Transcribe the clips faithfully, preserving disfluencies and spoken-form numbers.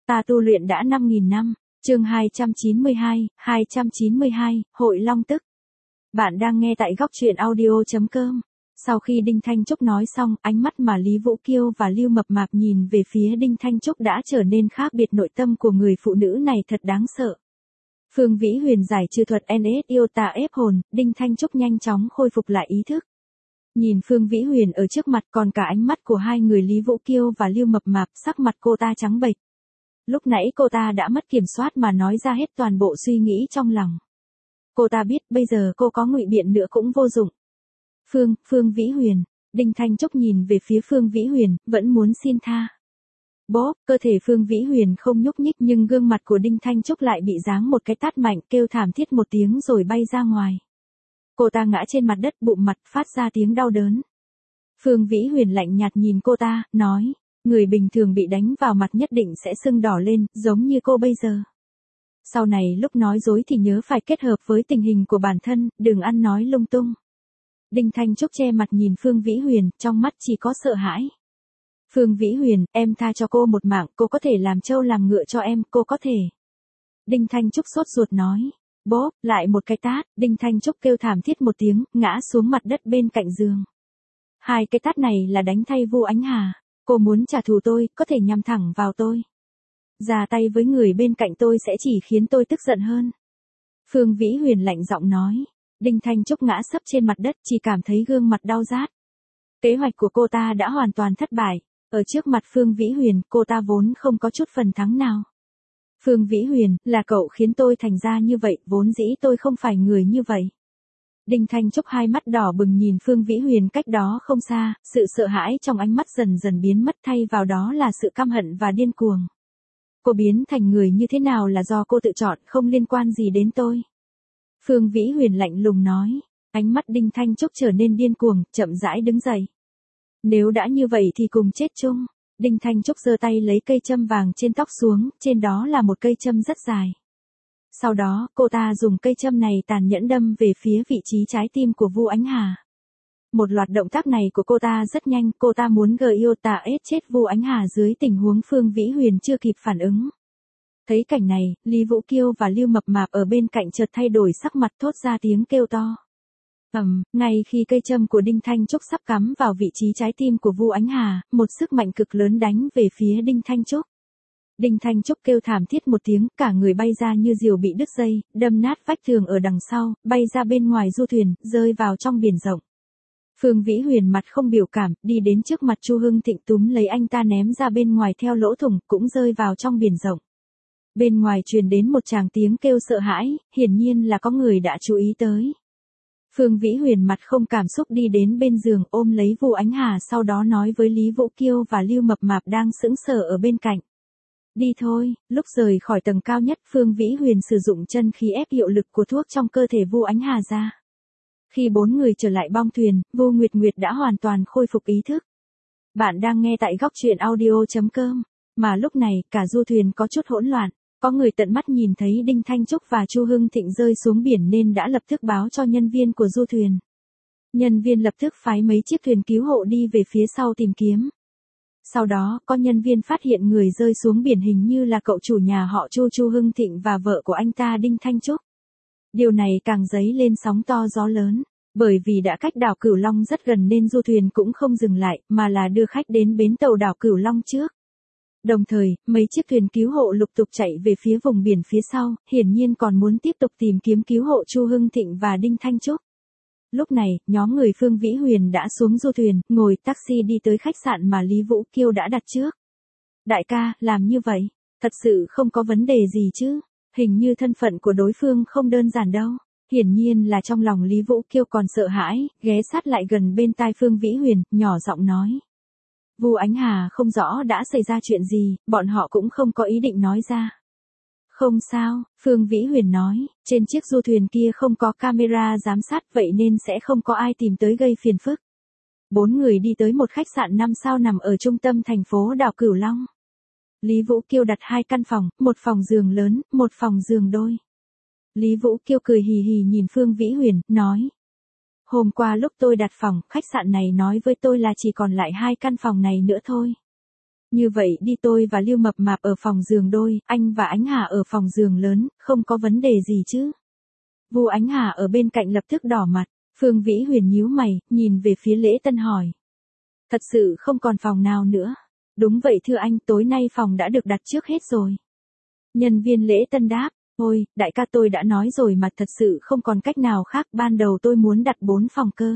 Ta tu luyện đã năm nghìn năm, chương hai trăm chín mươi hai, hai trăm chín mươi hai, Hội Long Tức. Bạn đang nghe tại góc truyện audio chấm com. Sau khi Đinh Thanh Trúc nói xong, ánh mắt mà Lý Vũ Kiêu và Lưu Mập Mạp nhìn về phía Đinh Thanh Trúc đã trở nên khác biệt, nội tâm của người phụ nữ này thật đáng sợ. Phương Vĩ Huyền giải trừ thuật en ét yêu tà ép hồn, Đinh Thanh Trúc nhanh chóng khôi phục lại ý thức. Nhìn Phương Vĩ Huyền ở trước mặt, còn cả ánh mắt của hai người Lý Vũ Kiêu và Lưu Mập Mạp, sắc mặt cô ta trắng bệch. Lúc nãy cô ta đã mất kiểm soát mà nói ra hết toàn bộ suy nghĩ trong lòng. Cô ta biết bây giờ cô có ngụy biện nữa cũng vô dụng. Phương, Phương Vĩ Huyền, Đinh Thanh Trúc nhìn về phía Phương Vĩ Huyền, vẫn muốn xin tha. Bố, cơ thể Phương Vĩ Huyền không nhúc nhích nhưng gương mặt của Đinh Thanh Trúc lại bị giáng một cái tát mạnh, kêu thảm thiết một tiếng rồi bay ra ngoài. Cô ta ngã trên mặt đất, bụng mặt phát ra tiếng đau đớn. Phương Vĩ Huyền lạnh nhạt nhìn cô ta, nói, người bình thường bị đánh vào mặt nhất định sẽ sưng đỏ lên, giống như cô bây giờ. Sau này lúc nói dối thì nhớ phải kết hợp với tình hình của bản thân, đừng ăn nói lung tung. Đinh Thanh Trúc che mặt nhìn Phương Vĩ Huyền, trong mắt chỉ có sợ hãi. Phương Vĩ Huyền, em tha cho cô một mạng, cô có thể làm trâu làm ngựa cho em, cô có thể. Đinh Thanh Trúc sốt ruột nói. Bốp, lại một cái tát, Đinh Thanh Trúc kêu thảm thiết một tiếng, ngã xuống mặt đất bên cạnh giường. Hai cái tát này là đánh thay Vu Ánh Hà. Cô muốn trả thù tôi, có thể nhắm thẳng vào tôi. Ra tay với người bên cạnh tôi sẽ chỉ khiến tôi tức giận hơn. Phương Vĩ Huyền lạnh giọng nói. Đinh Thanh Trúc ngã sấp trên mặt đất, chỉ cảm thấy gương mặt đau rát. Kế hoạch của cô ta đã hoàn toàn thất bại. Ở trước mặt Phương Vĩ Huyền, cô ta vốn không có chút phần thắng nào. Phương Vĩ Huyền, là cậu khiến tôi thành ra như vậy, vốn dĩ tôi không phải người như vậy. Đinh Thanh Trúc hai mắt đỏ bừng nhìn Phương Vĩ Huyền cách đó không xa, sự sợ hãi trong ánh mắt dần dần biến mất, thay vào đó là sự căm hận và điên cuồng. Cô biến thành người như thế nào là do cô tự chọn, không liên quan gì đến tôi. Phương Vĩ Huyền lạnh lùng nói, ánh mắt Đinh Thanh Trúc trở nên điên cuồng, chậm rãi đứng dậy. Nếu đã như vậy thì cùng chết chung. Đinh Thanh Trúc giơ tay lấy cây châm vàng trên tóc xuống, trên đó là một cây châm rất dài. Sau đó, cô ta dùng cây châm này tàn nhẫn đâm về phía vị trí trái tim của Vu Ánh Hà. Một loạt động tác này của cô ta rất nhanh, cô ta muốn gờ yêu tà ết chết Vu Ánh Hà dưới tình huống Phương Vĩ Huyền chưa kịp phản ứng. Thấy cảnh này, Lý Vũ Kiêu và Lưu Mập Mạp ở bên cạnh chợt thay đổi sắc mặt, thốt ra tiếng kêu to. Ầm, ngay khi cây châm của Đinh Thanh Trúc sắp cắm vào vị trí trái tim của Vu Ánh Hà, một sức mạnh cực lớn đánh về phía Đinh Thanh Trúc. Đinh Thanh Trúc kêu thảm thiết một tiếng, cả người bay ra như diều bị đứt dây, đâm nát vách tường ở đằng sau, bay ra bên ngoài du thuyền, rơi vào trong biển rộng. Phương Vĩ Huyền mặt không biểu cảm, đi đến trước mặt Chu Hưng Thịnh túm lấy anh ta ném ra bên ngoài theo lỗ thủng, cũng rơi vào trong biển rộng. Bên ngoài truyền đến một tràng tiếng kêu sợ hãi, hiển nhiên là có người đã chú ý tới. Phương Vĩ Huyền mặt không cảm xúc đi đến bên giường, ôm lấy Vu Ánh Hà, sau đó nói với Lý Vũ Kiêu và Lưu Mập Mạp đang sững sờ ở bên cạnh. Đi thôi. Lúc rời khỏi tầng cao nhất, Phương Vĩ Huyền sử dụng chân khí ép hiệu lực của thuốc trong cơ thể Vu Ánh Hà ra. Khi bốn người trở lại bong thuyền, Vu Nguyệt Nguyệt đã hoàn toàn khôi phục ý thức. Bạn đang nghe tại góc truyện audio chấm com. Mà lúc này, cả du thuyền có chút hỗn loạn. Có người tận mắt nhìn thấy Đinh Thanh Trúc và Chu Hưng Thịnh rơi xuống biển nên đã lập tức báo cho nhân viên của du thuyền. Nhân viên lập tức phái mấy chiếc thuyền cứu hộ đi về phía sau tìm kiếm. Sau đó, có nhân viên phát hiện người rơi xuống biển hình như là cậu chủ nhà họ Chu Chu Hưng Thịnh và vợ của anh ta Đinh Thanh Trúc. Điều này càng dấy lên sóng to gió lớn, bởi vì đã cách đảo Cửu Long rất gần nên du thuyền cũng không dừng lại, mà là đưa khách đến bến tàu đảo Cửu Long trước. Đồng thời, mấy chiếc thuyền cứu hộ lục tục chạy về phía vùng biển phía sau, hiển nhiên còn muốn tiếp tục tìm kiếm cứu hộ Chu Hưng Thịnh và Đinh Thanh Trúc. Lúc này, nhóm người Phương Vĩ Huyền đã xuống du thuyền, ngồi taxi đi tới khách sạn mà Lý Vũ Kiêu đã đặt trước. Đại ca, làm như vậy, thật sự không có vấn đề gì chứ? Hình như thân phận của đối phương không đơn giản đâu. Hiển nhiên là trong lòng Lý Vũ Kiêu còn sợ hãi, ghé sát lại gần bên tai Phương Vĩ Huyền, nhỏ giọng nói. Vu Ánh Hà không rõ đã xảy ra chuyện gì, bọn họ cũng không có ý định nói ra. Không sao, Phương Vĩ Huyền nói, trên chiếc du thuyền kia không có camera giám sát vậy nên sẽ không có ai tìm tới gây phiền phức. Bốn người đi tới một khách sạn năm sao nằm ở trung tâm thành phố đảo Cửu Long. Lý Vũ Kiêu đặt hai căn phòng, một phòng giường lớn, một phòng giường đôi. Lý Vũ Kiêu cười hì hì nhìn Phương Vĩ Huyền, nói. Hôm qua lúc tôi đặt phòng, khách sạn này nói với tôi là chỉ còn lại hai căn phòng này nữa thôi. Như vậy đi, tôi và Lưu Mập Mạp ở phòng giường đôi, anh và Ánh Hà ở phòng giường lớn, không có vấn đề gì chứ? Vu Ánh Hà ở bên cạnh lập tức đỏ mặt. Phương Vĩ Huyền nhíu mày, nhìn về phía Lễ Tân hỏi. Thật sự không còn phòng nào nữa. Đúng vậy thưa anh, tối nay phòng đã được đặt trước hết rồi. Nhân viên Lễ Tân đáp. Ôi, đại ca, tôi đã nói rồi mà, thật sự không còn cách nào khác, ban đầu tôi muốn đặt bốn phòng cơ.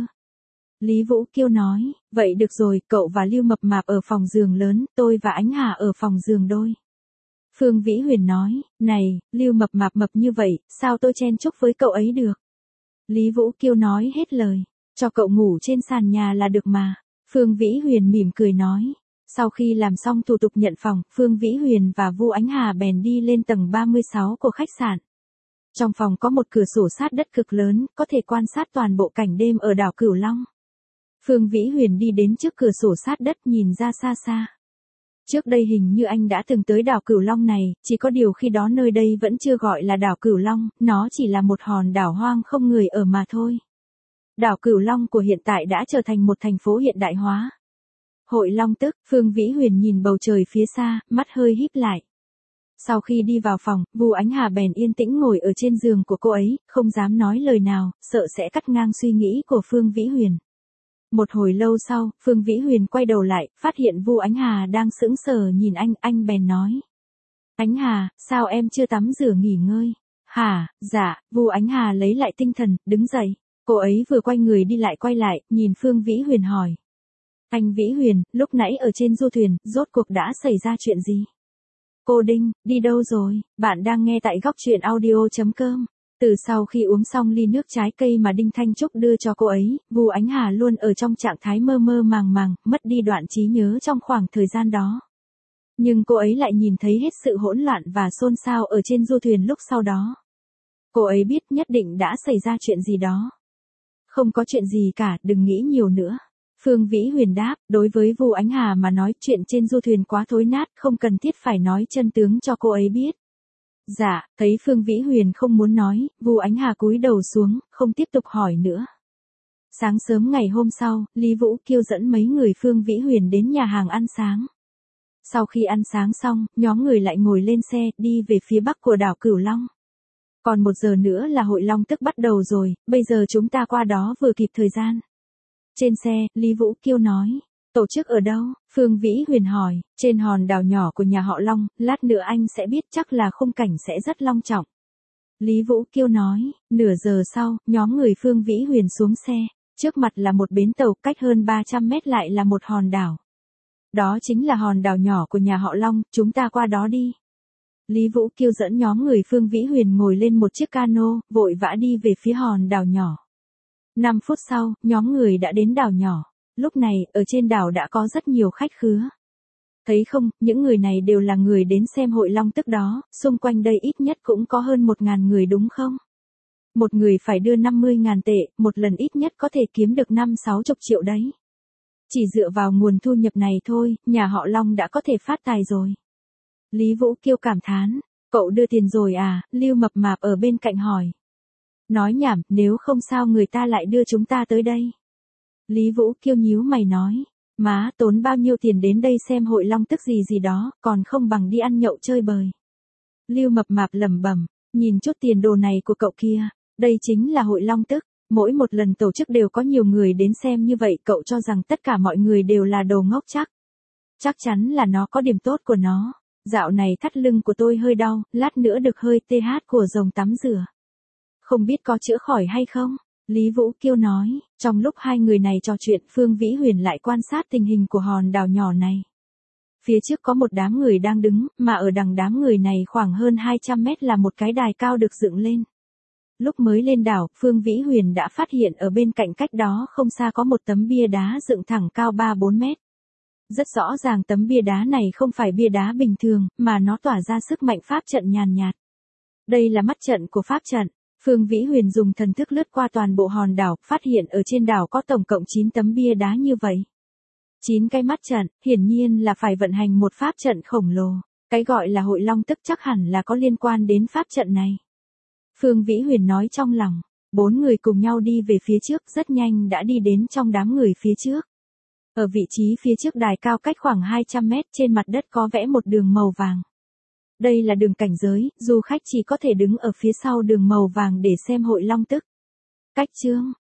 Lý Vũ Kiêu nói. Vậy được rồi, cậu và Lưu Mập Mạp ở phòng giường lớn, tôi và Ánh Hà ở phòng giường đôi. Phương Vĩ Huyền nói. Này, Lưu Mập Mạp mập như vậy, sao tôi chen chúc với cậu ấy được? Lý Vũ Kiêu nói hết lời. Cho cậu ngủ trên sàn nhà là được mà. Phương Vĩ Huyền mỉm cười nói. Sau khi làm xong thủ tục nhận phòng, Phương Vĩ Huyền và Vu Ánh Hà bèn đi lên tầng ba mươi sáu của khách sạn. Trong phòng có một cửa sổ sát đất cực lớn, có thể quan sát toàn bộ cảnh đêm ở đảo Cửu Long. Phương Vĩ Huyền đi đến trước cửa sổ sát đất, nhìn ra xa xa. Trước đây hình như anh đã từng tới đảo Cửu Long này, chỉ có điều khi đó nơi đây vẫn chưa gọi là đảo Cửu Long, nó chỉ là một hòn đảo hoang không người ở mà thôi. Đảo Cửu Long của hiện tại đã trở thành một thành phố hiện đại hóa. Hội Long Tức, Phương Vĩ Huyền nhìn bầu trời phía xa, mắt hơi híp lại. Sau khi đi vào phòng, Vu Ánh Hà bèn yên tĩnh ngồi ở trên giường của cô ấy, không dám nói lời nào, sợ sẽ cắt ngang suy nghĩ của Phương Vĩ Huyền. Một hồi lâu sau, Phương Vĩ Huyền quay đầu lại, phát hiện Vu Ánh Hà đang sững sờ nhìn anh, anh bèn nói. Ánh Hà, sao em chưa tắm rửa nghỉ ngơi? Hả, dạ, Vu Ánh Hà lấy lại tinh thần, đứng dậy. Cô ấy vừa quay người đi lại quay lại, nhìn Phương Vĩ Huyền hỏi. Anh Vĩ Huyền, lúc nãy ở trên du thuyền, rốt cuộc đã xảy ra chuyện gì? Cô Đinh, đi đâu rồi? Bạn đang nghe tại góc truyện audio chấm com. Từ sau khi uống xong ly nước trái cây mà Đinh Thanh Trúc đưa cho cô ấy, Vu Ánh Hà luôn ở trong trạng thái mơ mơ màng màng, mất đi đoạn trí nhớ trong khoảng thời gian đó. Nhưng cô ấy lại nhìn thấy hết sự hỗn loạn và xôn xao ở trên du thuyền lúc sau đó. Cô ấy biết nhất định đã xảy ra chuyện gì đó. Không có chuyện gì cả, đừng nghĩ nhiều nữa. Phương Vĩ Huyền đáp, đối với Vu Ánh Hà mà nói chuyện trên du thuyền quá thối nát, không cần thiết phải nói chân tướng cho cô ấy biết. Dạ, thấy Phương Vĩ Huyền không muốn nói, Vu Ánh Hà cúi đầu xuống, không tiếp tục hỏi nữa. Sáng sớm ngày hôm sau, Lý Vũ Kiêu dẫn mấy người Phương Vĩ Huyền đến nhà hàng ăn sáng. Sau khi ăn sáng xong, nhóm người lại ngồi lên xe, đi về phía bắc của đảo Cửu Long. Còn một giờ nữa là Hội Long Tức bắt đầu rồi, bây giờ chúng ta qua đó vừa kịp thời gian. Trên xe, Lý Vũ Kiêu nói. Tổ chức ở đâu? Phương Vĩ Huyền hỏi. Trên hòn đảo nhỏ của nhà họ Long, lát nữa anh sẽ biết, chắc là khung cảnh sẽ rất long trọng. Lý Vũ Kiêu nói. Nửa giờ sau, nhóm người Phương Vĩ Huyền xuống xe. Trước mặt là một bến tàu, cách hơn ba trăm mét lại là một hòn đảo. Đó chính là hòn đảo nhỏ của nhà họ Long, chúng ta qua đó đi. Lý Vũ Kiêu dẫn nhóm người Phương Vĩ Huyền ngồi lên một chiếc cano, vội vã đi về phía hòn đảo nhỏ. năm phút sau, nhóm người đã đến đảo nhỏ. Lúc này, ở trên đảo đã có rất nhiều khách khứa. Thấy không, những người này đều là người đến xem Hội Long Tức đó, xung quanh đây ít nhất cũng có hơn một ngàn người đúng không? Một người phải đưa năm mươi ngàn tệ, một lần ít nhất có thể kiếm được năm sáu chục triệu đấy. Chỉ dựa vào nguồn thu nhập này thôi, nhà họ Long đã có thể phát tài rồi. Lý Vũ Kiêu cảm thán, cậu đưa tiền rồi à? Lưu Mập Mạp ở bên cạnh hỏi. Nói nhảm, nếu không sao người ta lại đưa chúng ta tới đây. Lý Vũ Kiêu nhíu mày nói, má, tốn bao nhiêu tiền đến đây xem Hội Long Tức gì gì đó, còn không bằng đi ăn nhậu chơi bời. Lưu Mập Mạp lẩm bẩm, nhìn chút tiền đồ này của cậu kia, đây chính là Hội Long Tức, mỗi một lần tổ chức đều có nhiều người đến xem như vậy, cậu cho rằng tất cả mọi người đều là đồ ngốc chắc. Chắc chắn là nó có điểm tốt của nó. Dạo này thắt lưng của tôi hơi đau, lát nữa được hơi tê hát của rồng tắm rửa. Không biết có chữa khỏi hay không? Lý Vũ Kiêu nói, trong lúc hai người này trò chuyện, Phương Vĩ Huyền lại quan sát tình hình của hòn đảo nhỏ này. Phía trước có một đám người đang đứng, mà ở đằng đám người này khoảng hơn hai trăm mét là một cái đài cao được dựng lên. Lúc mới lên đảo, Phương Vĩ Huyền đã phát hiện ở bên cạnh cách đó không xa có một tấm bia đá dựng thẳng cao ba bốn mét. Rất rõ ràng tấm bia đá này không phải bia đá bình thường, mà nó tỏa ra sức mạnh pháp trận nhàn nhạt. Đây là mắt trận của pháp trận. Phương Vĩ Huyền dùng thần thức lướt qua toàn bộ hòn đảo, phát hiện ở trên đảo có tổng cộng chín tấm bia đá như vậy. chín cái mắt trận, hiển nhiên là phải vận hành một pháp trận khổng lồ. Cái gọi là Hội Long Tức chắc hẳn là có liên quan đến pháp trận này. Phương Vĩ Huyền nói trong lòng. Bốn người cùng nhau đi về phía trước, rất nhanh đã đi đến trong đám người phía trước. Ở vị trí phía trước đài cao cách khoảng hai trăm mét trên mặt đất có vẽ một đường màu vàng. Đây là đường cảnh giới, du khách chỉ có thể đứng ở phía sau đường màu vàng để xem hội long tức. Cách chương